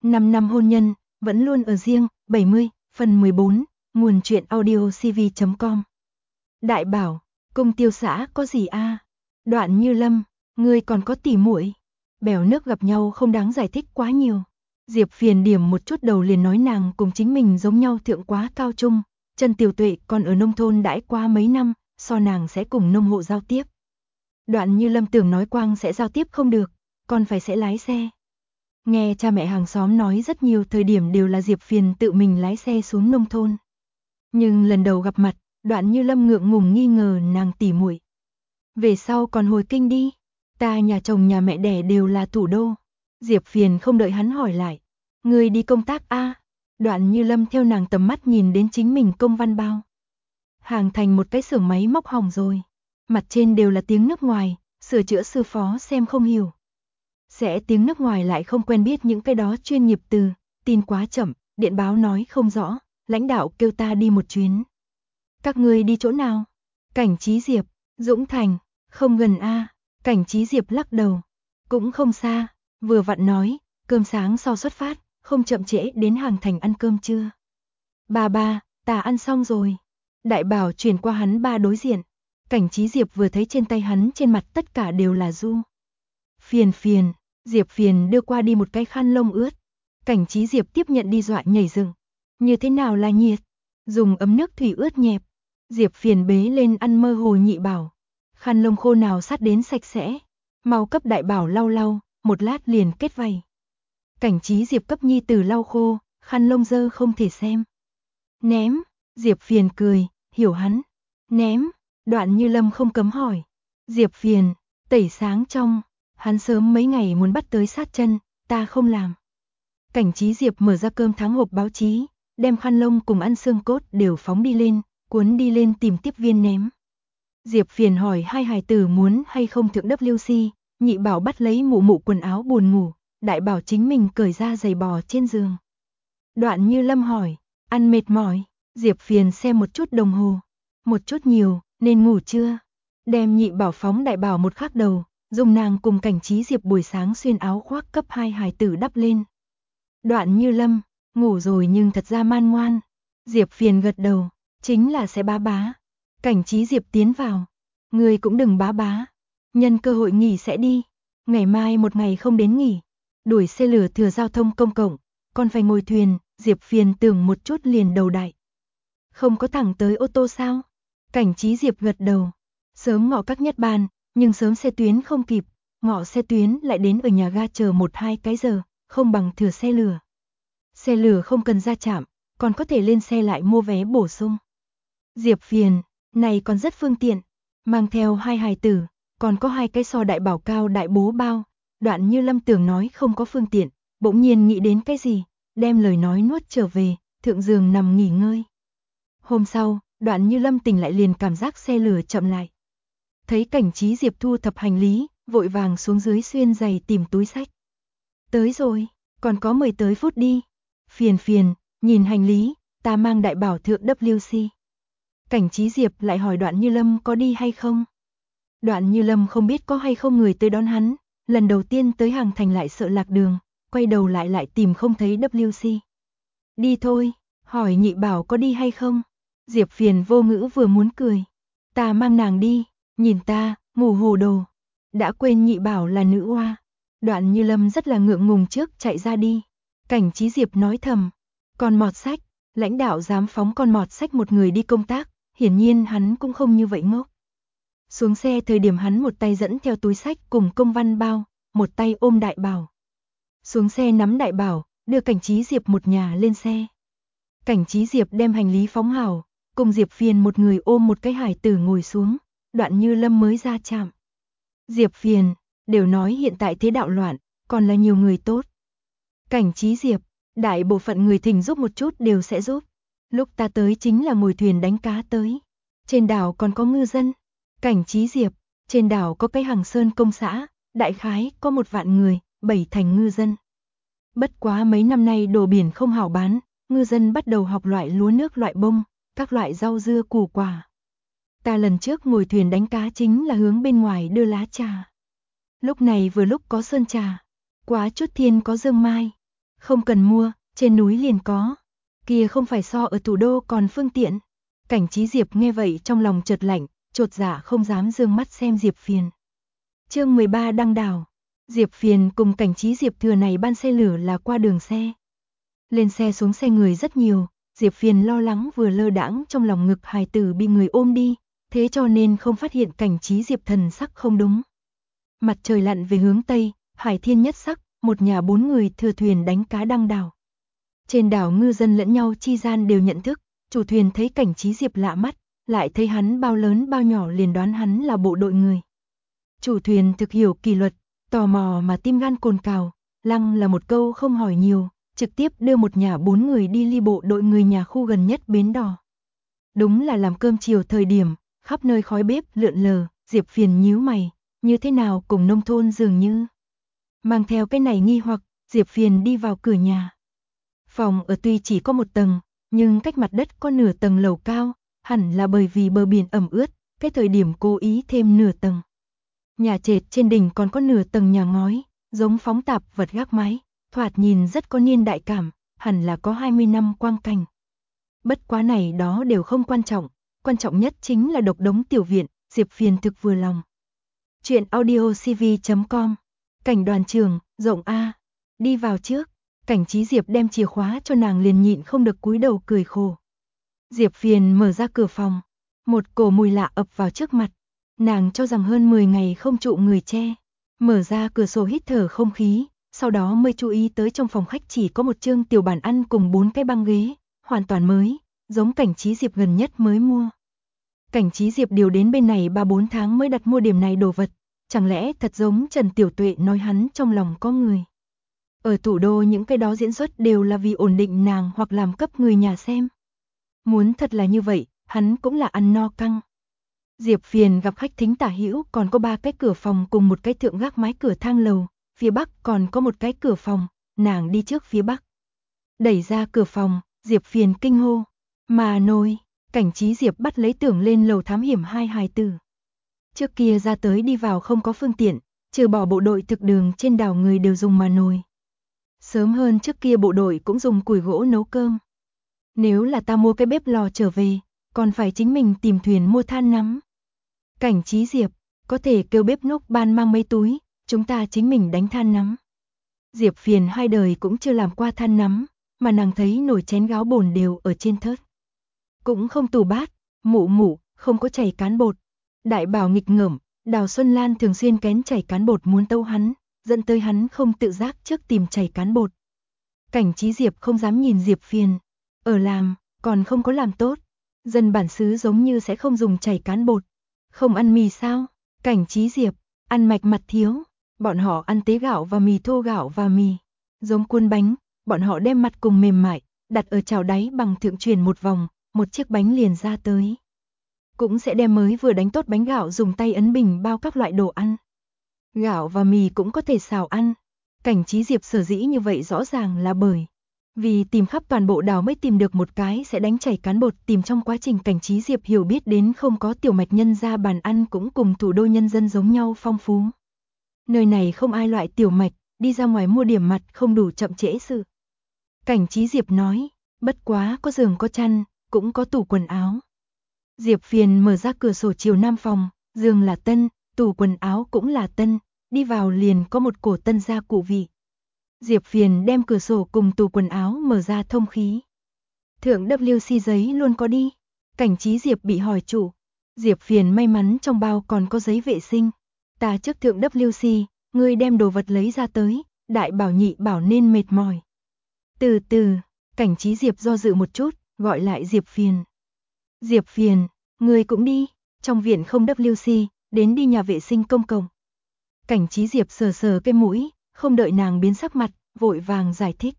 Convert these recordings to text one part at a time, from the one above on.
5 năm hôn nhân, vẫn luôn ở riêng, 70, phần 14, nguồn truyện audio cv.com. Đại bảo, cung tiêu xã có gì a? Đoạn Như Lâm, ngươi còn có tỉ muội. Bèo nước gặp nhau không đáng giải thích quá nhiều. Diệp Phiền điểm một chút đầu liền nói nàng cùng chính mình giống nhau thượng quá cao trung, Trần Tiểu Tuệ còn ở nông thôn đãi qua mấy năm, so nàng sẽ cùng nông hộ giao tiếp. Đoạn Như Lâm tưởng nói quang sẽ giao tiếp không được, còn phải sẽ lái xe. Nghe cha mẹ hàng xóm nói rất nhiều thời điểm đều là Diệp Phiền tự mình lái xe xuống nông thôn. Nhưng lần đầu gặp mặt, Đoạn Như Lâm ngượng ngùng nghi ngờ nàng tỉ muội. Về sau còn hồi kinh đi, ta nhà chồng nhà mẹ đẻ đều là thủ đô. Diệp Phiền không đợi hắn hỏi lại, người đi công tác a? Đoạn Như Lâm theo nàng tầm mắt nhìn đến chính mình công văn bao. Hàng thành một cái xưởng máy móc hỏng rồi, mặt trên đều là tiếng nước ngoài, sửa chữa sư phó xem không hiểu. Sẽ tiếng nước ngoài lại không quen biết những cái đó chuyên nghiệp từ, tin quá chậm, điện báo nói không rõ, lãnh đạo kêu ta đi một chuyến. Các ngươi đi chỗ nào? Cảnh Trí Diệp, Dũng Thành, không gần a. Cảnh Trí Diệp lắc đầu, cũng không xa, vừa vặn nói, cơm sáng sau xuất phát, không chậm trễ đến Hàng Thành ăn cơm trưa. Ba, ta ăn xong rồi. Đại bảo chuyển qua hắn ba đối diện. Cảnh Trí Diệp vừa thấy trên tay hắn trên mặt tất cả đều là du. Phiền, Diệp Phiền đưa qua đi một cái khăn lông ướt. Cảnh Trí Diệp tiếp nhận đi dọa nhảy dựng. Như thế nào là nhiệt? Dùng ấm nước thủy ướt nhẹp. Diệp Phiền bế lên ăn mơ hồ nhị bảo. Khăn lông khô nào sát đến sạch sẽ. Mau cấp đại bảo lau lau, một lát liền kết vảy. Cảnh Trí Diệp cấp nhi tử lau khô, khăn lông dơ không thể xem. Ném, Diệp Phiền cười, hiểu hắn. Ném, Đoạn Như Lâm không cấm hỏi. Diệp Phiền, tẩy sáng trong, hắn sớm mấy ngày muốn bắt tới sát chân, ta không làm. Cảnh Trí Diệp mở ra cơm tháng hộp báo chí, đem khăn lông cùng ăn xương cốt đều phóng đi lên, cuốn đi lên tìm tiếp viên ném. Diệp Phiền hỏi hai hài tử muốn hay không thượng WC, nhị bảo bắt lấy mụ quần áo buồn ngủ, đại bảo chính mình cởi ra giày bò trên giường. Đoạn Như Lâm hỏi, ăn mệt mỏi, Diệp Phiền xem một chút đồng hồ, một chút nhiều, nên ngủ chưa? Đem nhị bảo phóng đại bảo một khắc đầu, dùng nàng cùng Cảnh Trí Diệp buổi sáng xuyên áo khoác cấp hai hài tử đắp lên. Đoạn Như Lâm, ngủ rồi nhưng thật ra man ngoan. Diệp Phiền gật đầu, chính là sẽ bá. Cảnh Trí Diệp tiến vào, người cũng đừng bá. Nhân cơ hội nghỉ sẽ đi, ngày mai một ngày không đến nghỉ. Đuổi xe lửa thừa giao thông công cộng, còn phải ngồi thuyền, Diệp Phiền tưởng một chút liền đầu đại. Không có thẳng tới ô tô sao? Cảnh Trí Diệp gật đầu, sớm ngọ các nhất ban, nhưng sớm xe tuyến không kịp, ngọ xe tuyến lại đến ở nhà ga chờ 1-2 cái giờ, không bằng thừa xe lửa. Xe lửa không cần ra trạm, còn có thể lên xe lại mua vé bổ sung. Diệp Phiền, này còn rất phương tiện, mang theo hai hài tử, còn có hai cái so đại bảo cao đại bố bao. Đoạn Như Lâm tưởng nói không có phương tiện, bỗng nhiên nghĩ đến cái gì, đem lời nói nuốt trở về, thượng giường nằm nghỉ ngơi. Hôm sau, Đoạn Như Lâm tỉnh lại liền cảm giác xe lửa chậm lại. Thấy Cảnh Trí Diệp thu thập hành lý, vội vàng xuống dưới xuyên giày tìm túi sách. Tới rồi, còn có 10 tới phút đi. Phiền, nhìn hành lý, ta mang đại bảo thượng WC. Cảnh Trí Diệp lại hỏi Đoạn Như Lâm có đi hay không. Đoạn Như Lâm không biết có hay không người tới đón hắn, lần đầu tiên tới Hàng Thành lại sợ lạc đường, quay đầu lại tìm không thấy WC. Đi thôi, hỏi nhị bảo có đi hay không. Diệp Phiền vô ngữ vừa muốn cười. Ta mang nàng đi, nhìn ta, ngủ hồ đồ. Đã quên nhị bảo là nữ oa. Đoạn Như Lâm rất là ngượng ngùng trước chạy ra đi. Cảnh Trí Diệp nói thầm, con mọt sách, lãnh đạo dám phóng con mọt sách một người đi công tác, hiển nhiên hắn cũng không như vậy ngốc. Xuống xe thời điểm hắn một tay dẫn theo túi sách cùng công văn bao, một tay ôm đại bảo. Xuống xe nắm đại bảo, đưa Cảnh Trí Diệp một nhà lên xe. Cảnh Trí Diệp đem hành lý phóng hảo, cùng Diệp Phiền một người ôm một cái hải tử ngồi xuống, Đoạn Như Lâm mới ra trạm. Diệp Phiền, đều nói hiện tại thế đạo loạn, còn là nhiều người tốt. Cảnh Trí Diệp, đại bộ phận người thỉnh giúp một chút đều sẽ giúp. Lúc ta tới chính là ngồi thuyền đánh cá tới. Trên đảo còn có ngư dân. Cảnh Trí Diệp, trên đảo có cái Hàng Sơn công xã, đại khái có 1 vạn người, 7 thành ngư dân. Bất quá mấy năm nay đồ biển không hảo bán, ngư dân bắt đầu học loại lúa nước loại bông, các loại rau dưa củ quả. Ta lần trước ngồi thuyền đánh cá chính là hướng bên ngoài đưa lá trà. Lúc này vừa lúc có sơn trà, quá chút thiên có dương mai. Không cần mua, trên núi liền có. Kia không phải so ở thủ đô còn phương tiện. Cảnh Chí Diệp nghe vậy trong lòng chợt lạnh, chột dạ không dám dương mắt xem Diệp Phiền. Chương 13 đăng đảo. Diệp Phiền cùng Cảnh Chí Diệp thừa này ban xe lửa là qua đường xe. Lên xe xuống xe người rất nhiều, Diệp Phiền lo lắng vừa lơ đãng trong lòng ngực hài tử bị người ôm đi, thế cho nên không phát hiện Cảnh Chí Diệp thần sắc không đúng. Mặt trời lặn về hướng Tây, hải thiên nhất sắc, một nhà 4 người thừa thuyền đánh cá đăng đảo. Trên đảo ngư dân lẫn nhau chi gian đều nhận thức, chủ thuyền thấy Cảnh Chí Diệp lạ mắt, lại thấy hắn bao lớn bao nhỏ liền đoán hắn là bộ đội người. Chủ thuyền thực hiểu kỷ luật, tò mò mà tim gan cồn cào, lăng là một câu không hỏi nhiều, trực tiếp đưa một nhà 4 người đi ly bộ đội người nhà khu gần nhất bến đò. Đúng là làm cơm chiều thời điểm, khắp nơi khói bếp lượn lờ, Diệp Phiền nhíu mày, như thế nào cùng nông thôn dường như. Mang theo cái này nghi hoặc, Diệp Phiền đi vào cửa nhà. Phòng ở tuy chỉ có một tầng, nhưng cách mặt đất có nửa tầng lầu cao, hẳn là bởi vì bờ biển ẩm ướt, cái thời điểm cố ý thêm nửa tầng. Nhà trệt trên đỉnh còn có nửa tầng nhà ngói, giống phóng tạp vật gác mái, thoạt nhìn rất có niên đại cảm, hẳn là có 20 năm quang cảnh. Bất quá này đó đều không quan trọng nhất chính là độc đống tiểu viện, Diệp Phiền thực vừa lòng. Chuyện audiocv.com. Cảnh đoàn trường, rộng A. Đi vào trước, Cảnh Chí Diệp đem chìa khóa cho nàng liền nhịn không được cúi đầu cười khổ. Diệp Phiền mở ra cửa phòng, một cổ mùi lạ ập vào trước mặt, nàng cho rằng hơn 10 ngày không trụ người che, mở ra cửa sổ hít thở không khí, sau đó mới chú ý tới trong phòng khách chỉ có một chương tiểu bàn ăn cùng 4 cái băng ghế, hoàn toàn mới, giống Cảnh Chí Diệp gần nhất mới mua. Cảnh Chí Diệp điều đến bên này 3-4 tháng mới đặt mua điểm này đồ vật, chẳng lẽ thật giống Trần Tiểu Tuệ nói hắn trong lòng có người. Ở thủ đô những cái đó diễn xuất đều là vì ổn định nàng hoặc làm cấp người nhà xem. Muốn thật là như vậy, hắn cũng là ăn no căng. Diệp Phiền gặp khách thính tả hữu còn có 3 cái cửa phòng cùng một cái thượng gác mái cửa thang lầu, phía bắc còn có một cái cửa phòng, nàng đi trước phía bắc. Đẩy ra cửa phòng, Diệp Phiền kinh hô, mà nồi, Cảnh Chí Diệp bắt lấy tưởng lên lầu thám hiểm 2 hài tử. Trước kia ra tới đi vào không có phương tiện, trừ bỏ bộ đội thực đường trên đảo người đều dùng mà nồi. Sớm hơn trước kia bộ đội cũng dùng củi gỗ nấu cơm. Nếu là ta mua cái bếp lò trở về, còn phải chính mình tìm thuyền mua than nắm. Cảnh Chí Diệp, có thể kêu bếp núc ban mang mấy túi, chúng ta chính mình đánh than nắm. Diệp Phiền hai đời cũng chưa làm qua than nắm, mà nàng thấy nồi chén gáo bồn đều ở trên thớt. Cũng không tủ bát, mụ, không có chảy cán bột. Đại Bảo nghịch ngợm, Đào Xuân Lan thường xuyên kén chảy cán bột muốn tâu hắn, dẫn tới hắn không tự giác trước tìm chảy cán bột. Cảnh Chí Diệp không dám nhìn Diệp Phiền, ở làm, còn không có làm tốt. Dân bản xứ giống như sẽ không dùng chảy cán bột. Không ăn mì sao? Cảnh Chí Diệp, ăn mạch mặt thiếu. Bọn họ ăn tế gạo và mì thô gạo và mì. Giống cuốn bánh, bọn họ đem mặt cùng mềm mại, đặt ở chảo đáy bằng thượng truyền một vòng, một chiếc bánh liền ra tới. Cũng sẽ đem mới vừa đánh tốt bánh gạo dùng tay ấn bình bao các loại đồ ăn. Gạo và mì cũng có thể xào ăn. Cảnh Chí Diệp sở dĩ như vậy rõ ràng là bởi vì tìm khắp toàn bộ đảo mới tìm được một cái sẽ đánh chảy cán bột, tìm trong quá trình Cảnh Chí Diệp hiểu biết đến không có tiểu mạch nhân ra bàn ăn cũng cùng thủ đô nhân dân giống nhau phong phú. Nơi này không ai loại tiểu mạch, đi ra ngoài mua điểm mặt không đủ chậm trễ sự. Cảnh Chí Diệp nói, bất quá có giường có chăn, cũng có tủ quần áo. Diệp Phiền mở ra cửa sổ chiều nam phòng, giường là tân, tủ quần áo cũng là tân, đi vào liền có một cổ tân gia cụ vị. Diệp Phiền đem cửa sổ cùng tủ quần áo mở ra thông khí. Thượng WC giấy luôn có đi. Cảnh Chí Diệp bị hỏi chủ. Diệp Phiền may mắn trong bao còn có giấy vệ sinh. Ta trước thượng WC, ngươi đem đồ vật lấy ra tới, Đại Bảo nhị bảo nên mệt mỏi. Từ từ, Cảnh Chí Diệp do dự một chút, gọi lại Diệp Phiền. Diệp Phiền, ngươi cũng đi, trong viện không WC, đến đi nhà vệ sinh công cộng. Cảnh Chí Diệp sờ sờ cái mũi, không đợi nàng biến sắc mặt, vội vàng giải thích.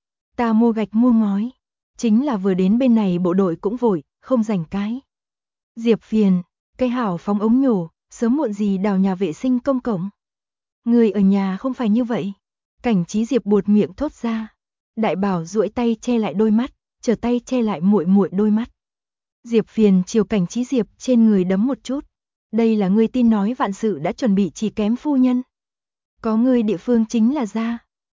Ta mua gạch mua ngói, chính là vừa đến bên này bộ đội cũng vội, không rảnh cái. Diệp Phiền, cái hảo phóng ống nhổ, sớm muộn gì đào nhà vệ sinh công cộng. Người ở nhà không phải như vậy. Cảnh Chí Diệp buột miệng thốt ra. Đại Bảo duỗi tay che lại đôi mắt, trở tay che lại muội đôi mắt. Diệp Phiền chiều Cảnh Chí Diệp trên người đấm một chút. Đây là ngươi tin nói vạn sự đã chuẩn bị chỉ kém phu nhân. Có ngươi địa phương chính là ra.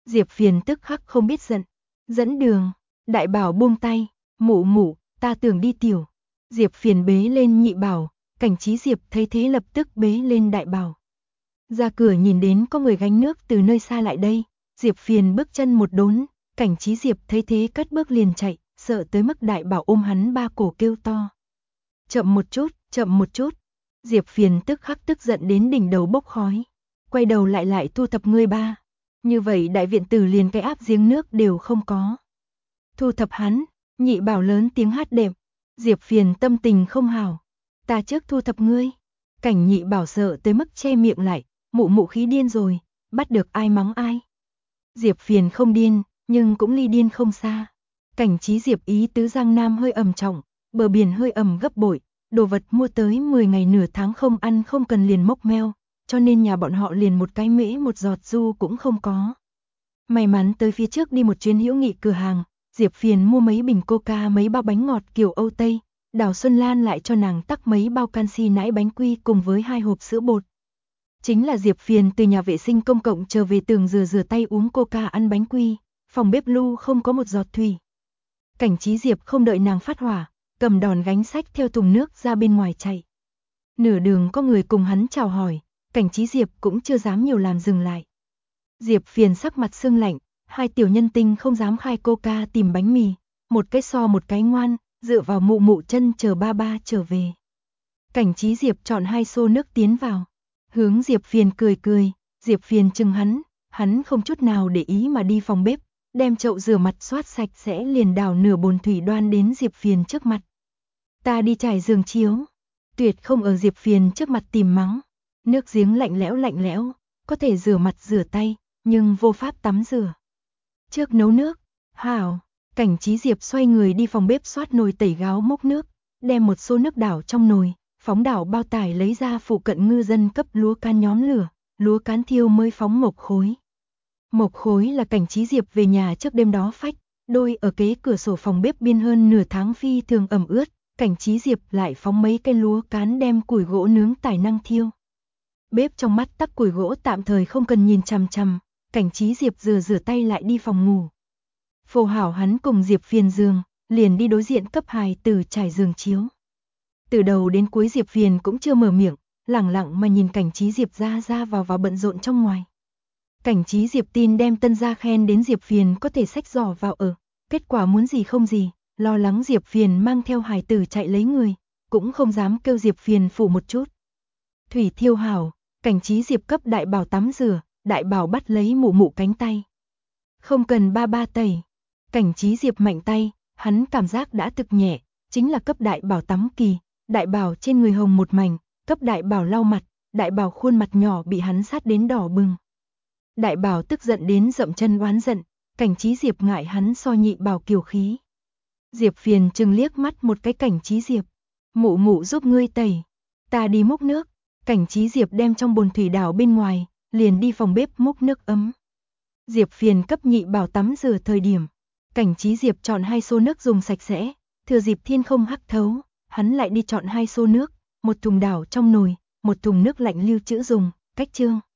Diệp Phiền tức khắc không biết giận. Dẫn đường, Đại Bảo buông tay, mụ mụ, ta tưởng đi tiểu. Diệp Phiền bế lên Nhị Bảo, Cảnh Trí Diệp thấy thế lập tức bế lên Đại Bảo. Ra cửa nhìn đến có người gánh nước từ nơi xa lại đây, Diệp Phiền bước chân một đốn, Cảnh Trí Diệp thấy thế cất bước liền chạy, sợ tới mức Đại Bảo ôm hắn ba cổ kêu to. Chậm một chút, chậm một chút. Diệp Phiền tức khắc tức giận đến đỉnh đầu bốc khói, quay đầu lại thu thập ngươi ba. Như vậy đại viện tử liền cái áp giếng nước đều không có. Thu thập hắn, Nhị Bảo lớn tiếng hát đệm. Diệp Phiền tâm tình không hảo. Ta trước thu thập ngươi. Cảnh Nhị Bảo sợ tới mức che miệng lại, mụ mụ khí điên rồi, bắt được ai mắng ai. Diệp Phiền không điên, nhưng cũng ly điên không xa. Cảnh Trí Diệp ý tứ Giang Nam hơi ẩm trọng, bờ biển hơi ẩm gấp bội, đồ vật mua tới 10 ngày nửa tháng không ăn không cần liền mốc meo, cho nên nhà bọn họ liền một cái mễ một giọt du cũng không có. May mắn tới phía trước đi một chuyến hữu nghị cửa hàng, Diệp Phiền mua mấy bình coca mấy bao bánh ngọt kiểu Âu Tây, Đào Xuân Lan lại cho nàng tắc mấy bao canxi nãi bánh quy cùng với 2 hộp sữa bột. Chính là Diệp Phiền từ nhà vệ sinh công cộng trở về tường rửa tay uống coca ăn bánh quy, phòng bếp lu không có một giọt thủy. Cảnh Trí Diệp không đợi nàng phát hỏa, cầm đòn gánh sách theo thùng nước ra bên ngoài chạy. Nửa đường có người cùng hắn chào hỏi, Cảnh Trí Diệp cũng chưa dám nhiều làm dừng lại. Diệp Phiền sắc mặt sưng lạnh, hai tiểu nhân tinh không dám khai coca tìm bánh mì, một cái so một cái ngoan, dựa vào mụ mụ chân chờ ba ba trở về. Cảnh Trí Diệp chọn 2 xô nước tiến vào, hướng Diệp Phiền cười cười, Diệp Phiền chừng hắn không chút nào để ý mà đi phòng bếp, đem chậu rửa mặt xoát sạch sẽ liền đảo nửa bồn thủy đoan đến Diệp Phiền trước mặt. Ta đi trải giường chiếu. Tuyệt không ở Diệp Phiền trước mặt tìm mắng. Nước giếng lạnh lẽo, có thể rửa mặt rửa tay, nhưng vô pháp tắm rửa. Trước nấu nước, hảo, Cảnh Trí Diệp xoay người đi phòng bếp xoát nồi tẩy gáo mốc nước, đem một xô nước đảo trong nồi, phóng đảo bao tải lấy ra phụ cận ngư dân cấp lúa can nhóm lửa, lúa cán thiêu mới phóng mộc khối. Mộc khối là Cảnh Trí Diệp về nhà trước đêm đó phách, đôi ở kế cửa sổ phòng bếp biên hơn nửa tháng phi thường ẩm ướt, Cảnh Trí Diệp lại phóng mấy cây lúa cán đem củi gỗ nướng tài năng thiêu. Bếp trong mắt tắc củi gỗ tạm thời không cần nhìn chằm chằm, Cảnh Trí Diệp rửa tay lại đi phòng ngủ. Phổ hảo hắn cùng Diệp Phiền giường, liền đi đối diện cấp hài tử trải giường chiếu. Từ đầu đến cuối Diệp Phiền cũng chưa mở miệng, lẳng lặng mà nhìn Cảnh Trí Diệp ra vào bận rộn trong ngoài. Cảnh Trí Diệp tin đem tân gia khen đến Diệp Phiền có thể xách giỏ vào ở, kết quả muốn gì không gì, lo lắng Diệp Phiền mang theo hài tử chạy lấy người, cũng không dám kêu Diệp Phiền phụ một chút. Thủy thiêu hảo, Cảnh Trí Diệp cấp Đại Bảo tắm rửa, Đại Bảo bắt lấy mụ mụ cánh tay. Không cần ba ba tẩy. Cảnh Trí Diệp mạnh tay, hắn cảm giác đã thực nhẹ, chính là cấp Đại Bảo tắm kỳ, Đại Bảo trên người hồng một mảnh, cấp Đại Bảo lau mặt, Đại Bảo khuôn mặt nhỏ bị hắn sát đến đỏ bừng. Đại Bảo tức giận đến dậm chân oán giận, Cảnh Trí Diệp ngại hắn so Nhị Bảo kiều khí. Diệp Phiền chừng liếc mắt một cái Cảnh Trí Diệp, mụ mụ giúp ngươi tẩy, ta đi múc nước. Cảnh Trí Diệp đem trong bồn thủy đảo bên ngoài, liền đi phòng bếp múc nước ấm. Diệp Phiền cấp Nhị Bảo tắm rửa thời điểm, Cảnh Trí Diệp chọn 2 xô nước dùng sạch sẽ, thừa dịp thiên không hắc thấu, hắn lại đi chọn 2 xô nước, một thùng đảo trong nồi, một thùng nước lạnh lưu trữ dùng, cách trương.